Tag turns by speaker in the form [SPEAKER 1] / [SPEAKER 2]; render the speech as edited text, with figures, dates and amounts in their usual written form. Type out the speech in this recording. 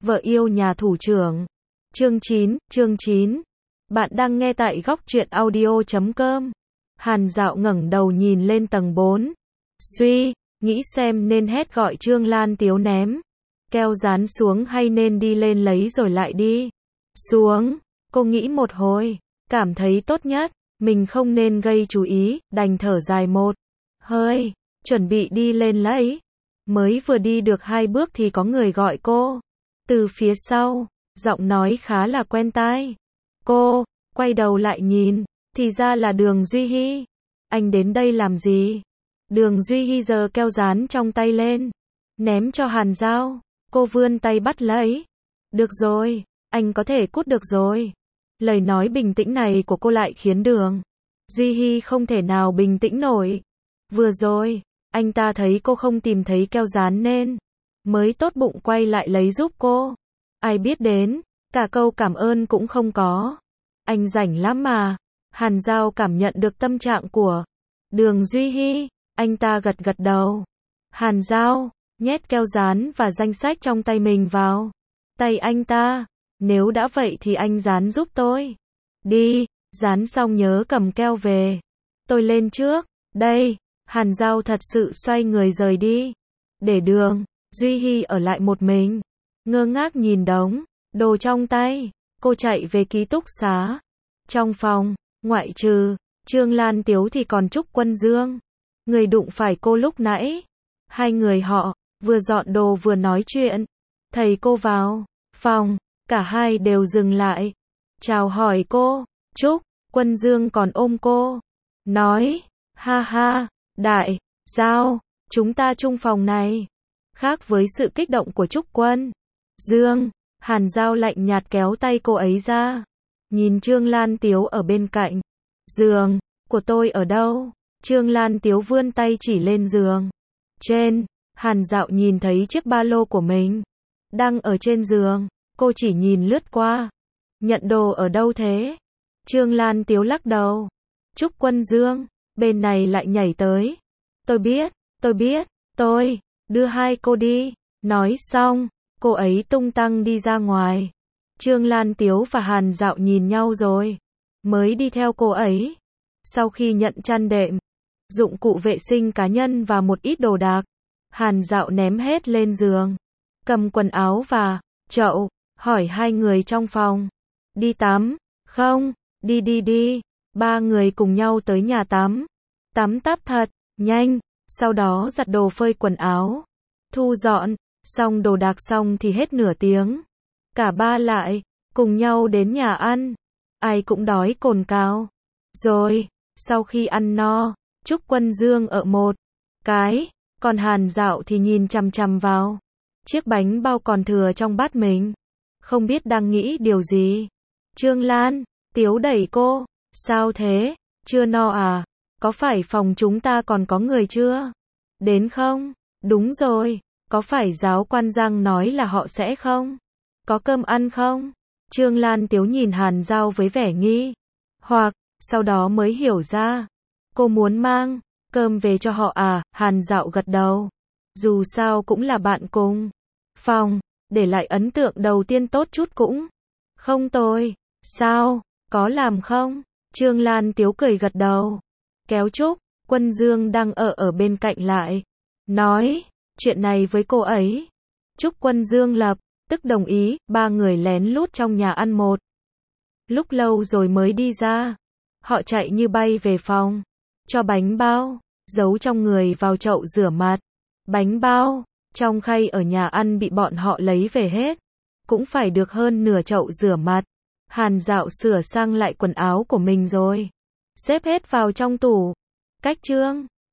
[SPEAKER 1] Vợ yêu nhà thủ trưởng. Chương 9. Bạn đang nghe tại góc truyện audio.com. Hàn Dạo ngẩng đầu nhìn lên tầng 4. Suy, nghĩ xem nên hét gọi Trương Lan Tiếu ném keo dán xuống hay nên đi lên lấy rồi lại đi xuống. Cô nghĩ một hồi, cảm thấy tốt nhất mình không nên gây chú ý, đành thở dài một hơi, chuẩn bị đi lên lấy. Mới vừa đi được 2 bước thì có người gọi cô từ phía sau, giọng nói khá là quen tai. Cô quay đầu lại nhìn, thì ra là Đường Duy Hi. Anh đến đây làm gì? Đường Duy Hi giơ keo dán trong tay lên, ném cho Hàn Dạo. Cô vươn tay bắt lấy. Được rồi, anh có thể cút được rồi. Lời nói bình tĩnh này của cô lại khiến Đường Duy Hi không thể nào bình tĩnh nổi. Vừa rồi, anh ta thấy cô không tìm thấy keo dán nên mới tốt bụng quay lại lấy giúp cô. Ai biết đến, cả câu cảm ơn cũng không có. Anh rảnh lắm mà. Hàn Dạo cảm nhận được tâm trạng của Đường Duy Hi, anh ta gật gật đầu. Hàn Dạo nhét keo dán và danh sách trong tay mình vào tay anh ta. Nếu đã vậy thì anh dán giúp tôi. Đi, dán xong nhớ cầm keo về. Tôi lên trước, đây. Hàn Dạo thật sự xoay người rời đi, để Đường Duy Hi ở lại một mình, ngơ ngác nhìn đống đồ trong tay. Cô chạy về ký túc xá. Trong phòng, ngoại trừ Trương Lan Tiếu thì còn Trúc Quân Dương, người đụng phải cô lúc nãy. Hai người họ vừa dọn đồ vừa nói chuyện. Thầy cô vào phòng, cả hai đều dừng lại, chào hỏi cô. Trúc Quân Dương còn ôm cô, nói, ha ha, Đại Dạo, chúng ta chung phòng này. Khác với sự kích động của Trúc Quân Dương, Hàn Dạo lạnh nhạt kéo tay cô ấy ra, nhìn Trương Lan Tiếu ở bên cạnh. Giường của tôi ở đâu? Trương Lan Tiếu vươn tay chỉ lên giường trên. Hàn Dạo nhìn thấy chiếc ba lô của mình đang ở trên giường. Cô chỉ nhìn lướt qua. Nhận đồ ở đâu thế? Trương Lan Tiếu lắc đầu. Trúc Quân Dương bên này lại nhảy tới. Tôi biết, tôi đưa hai cô đi. Nói xong, cô ấy tung tăng đi ra ngoài. Trương Lan Tiếu và Hàn Dạo nhìn nhau rồi mới đi theo cô ấy. Sau khi nhận chăn đệm, dụng cụ vệ sinh cá nhân và một ít đồ đạc, Hàn Dạo ném hết lên giường, cầm quần áo và chậu, hỏi hai người trong phòng. Đi tắm không? Đi. Ba người cùng nhau tới nhà tắm. Tắm táp thật nhanh, sau đó giặt đồ phơi quần áo, thu dọn xong đồ đạc xong thì hết nửa tiếng. Cả ba lại cùng nhau đến nhà ăn. Ai cũng đói cồn cào. Rồi, sau khi ăn no, Trúc Quân Dương ở một cái, còn Hàn Dạo thì nhìn chằm chằm vào chiếc bánh bao còn thừa trong bát mình, không biết đang nghĩ điều gì. Trương Lan Tiếu đẩy cô. Sao thế? Chưa no à? Có phải phòng chúng ta còn có người chưa đến không? Đúng rồi, có phải giáo quan Giang nói là họ sẽ không có cơm ăn không? Trương Lan Tiếu nhìn Hàn Dạo với vẻ nghi hoặc, sau đó mới hiểu ra. Cô muốn mang cơm về cho họ à? Hàn Dạo gật đầu. Dù sao cũng là bạn cùng phòng, để lại ấn tượng đầu tiên tốt chút cũng không tồi. Sao? Có làm không? Trương Lan Tiếu cười gật đầu, kéo Trúc Quân Dương đang ở bên cạnh lại, nói chuyện này với cô ấy. Trúc Quân Dương lập tức đồng ý. Ba người lén lút trong nhà ăn một lúc lâu rồi mới đi ra. Họ chạy như bay về phòng, cho bánh bao giấu trong người vào chậu rửa mặt. Bánh bao trong khay ở nhà ăn bị bọn họ lấy về hết, cũng phải được hơn nửa chậu rửa mặt. Hàn Dạo sửa sang lại quần áo của mình rồi xếp hết vào trong tủ. Cách Trương